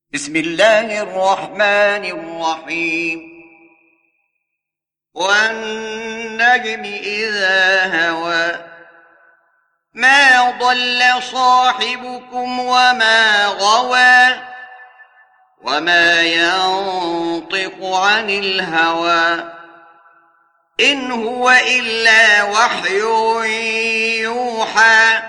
بسم الله الرحمن الرحيم. والنجم إذا هوى ما ضل صاحبكم وما غوى وما ينطق عن الهوى إن هو إلا وحي يوحى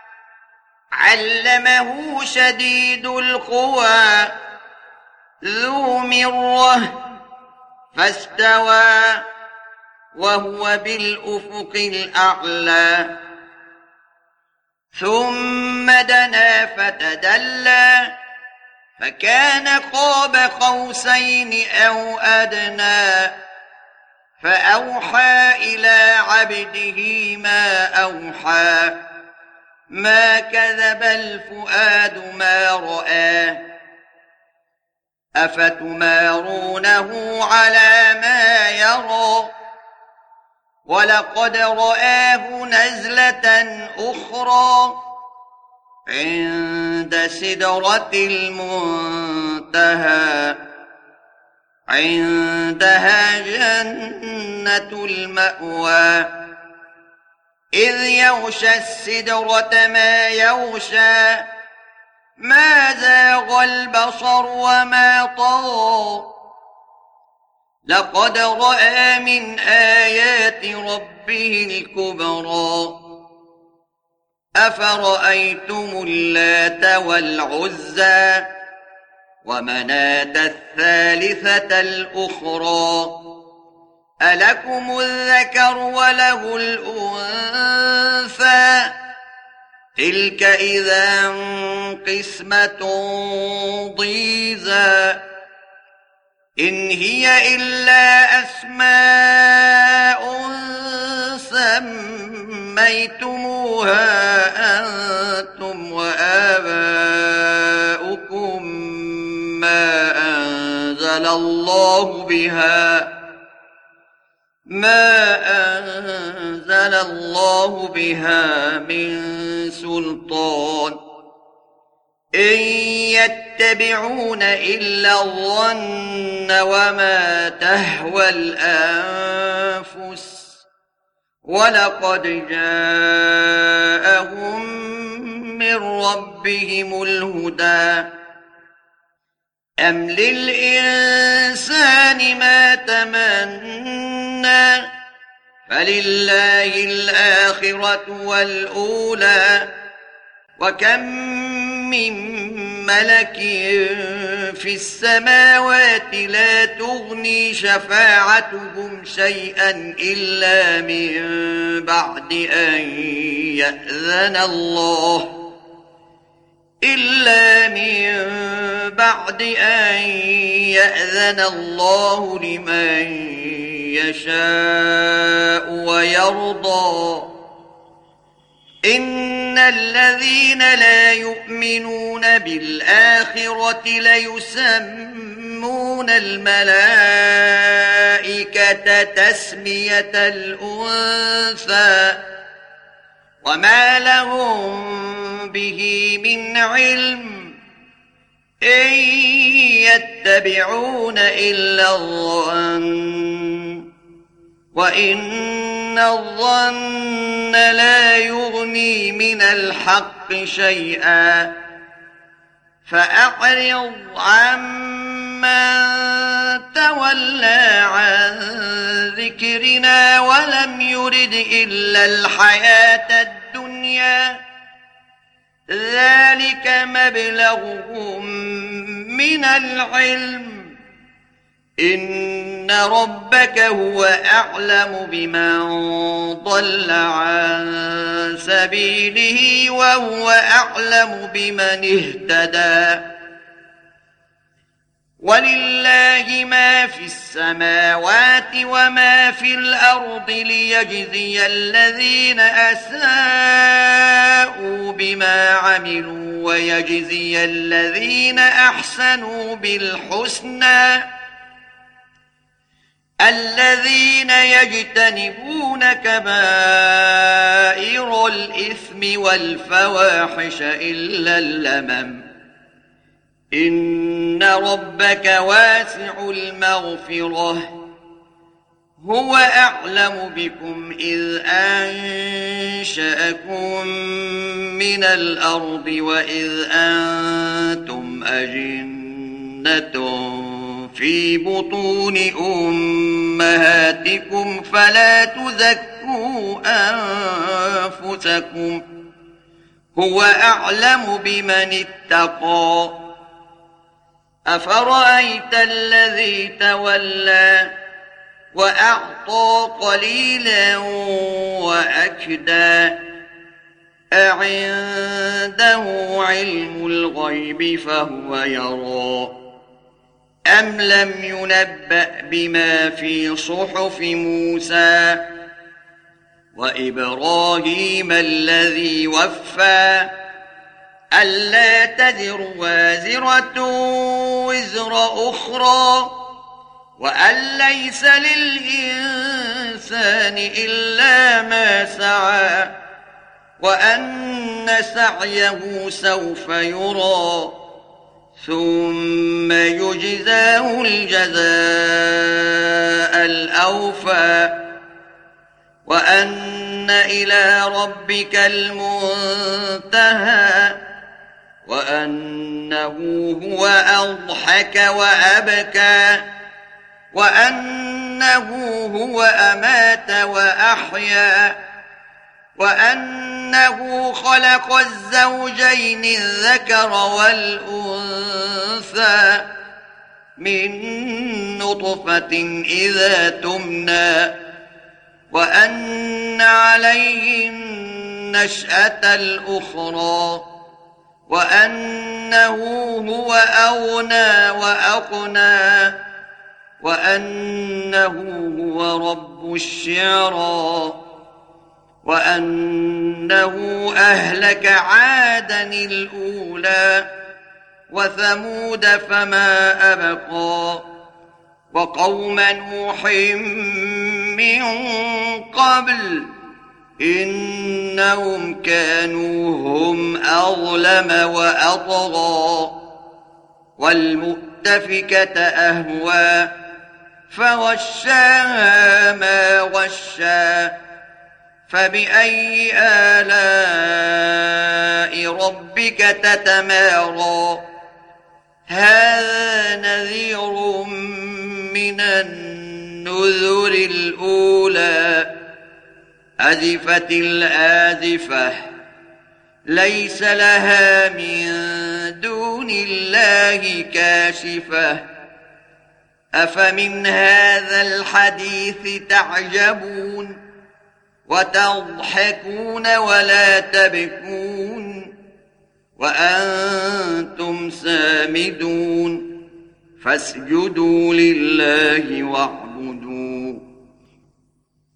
علمه شديد القوى ذو مرة فاستوى وهو بالأفق الأعلى ثم دنا فتدلى فكان قاب قوسين أو أدنى فأوحى إلى عبده ما أوحى ما كذب الفؤاد ما رأى أفتمارونه على ما يرى ولقد رآه نزلة أخرى عند سدرة المنتهى عندها جنة المأوى إذ يغشى السدرة ما يغشى ما زاغ البصر وما طغى لقد رأى من آيات ربه الكبرى أفرأيتم اللات والعزى ومناة الثالثة الأخرى ألكم الذكر وله الأنثى تلك إذا قسمة ضيزى إن هي إلا أسماء سميتموها أنتم وآباؤكم ما أنزل الله بها من سلطان إن يتبعون إلا الظن وما تهوى الأنفس ولقد جاءهم من ربهم الهدى أم للإنسان ما تمنى فلله الآخرة والأولى وكم من ملك في السماوات لا تغني شفاعتهم شيئا إلا من بعد أن يأذن الله لمن يشاء ويرضى إن الذين لا يؤمنون بالآخرة ليسمون الملائكة تسمية الأنثى وما لهم به من علم إن يتبعون إلا الظن وإن الظن لا يغني من الحق شيئا فأعرض عمن تولى عن ذكرنا ولم يرد إلا الحياة الدنيا ذلك مبلغهم من العلم إن ربك هو أعلم بمن ضل عن سبيله وهو أعلم بمن اهتدى ولله ما في السماوات وما في الأرض ليجزي الذين أساءوا بما عملوا ويجزي الذين أحسنوا بالحسنى الذين يجتنبون كبائر الإثم والفواحش إلا اللمم إن ربك واسع المغفرة هو أعلم بكم إذ أنشأكم من الأرض وإذ أنتم أجنة في بطون أمهاتكم فلا تزكوا أنفسكم هو أعلم بمن اتقى أفرأيت الذي تولى وأعطى قليلا وأكدى أعنده علم الغيب فهو يرى أم لم ينبأ بما في صحف موسى وإبراهيم الذي وفى ألا تزر وازرة وزر أخرى وأن ليس للإنسان إلا ما سعى وأن سعيه سوف يرى ثم يجزاه الجزاء الأوفى وأن إلى ربك المنتهى وأنه هو أضحك وأبكى وأنه هو أمات وأحيا وأنه خلق الزوجين الذكر والأنثى من نطفة إذا تمنى وأن عليه النشأة الأخرى وأنه هو أغنى وأقنى وأنه هو رب الشعرى وأنه أهلك عادا الأولى وثمود فما أبقى وقوم نوح من قبل إنهم كانوا هم أظلم وأطغى والمؤتفكة أهوى فغشاها ما غشى فبأي آلاء ربك تتمارى هذا نذير من النذر الأولى أزفت الآزفة ليس لها من دون الله كاشفة أفمن هذا الحديث تعجبون وتضحكون ولا تبكون وأنتم سامدون فاسجدوا لله واعبدوا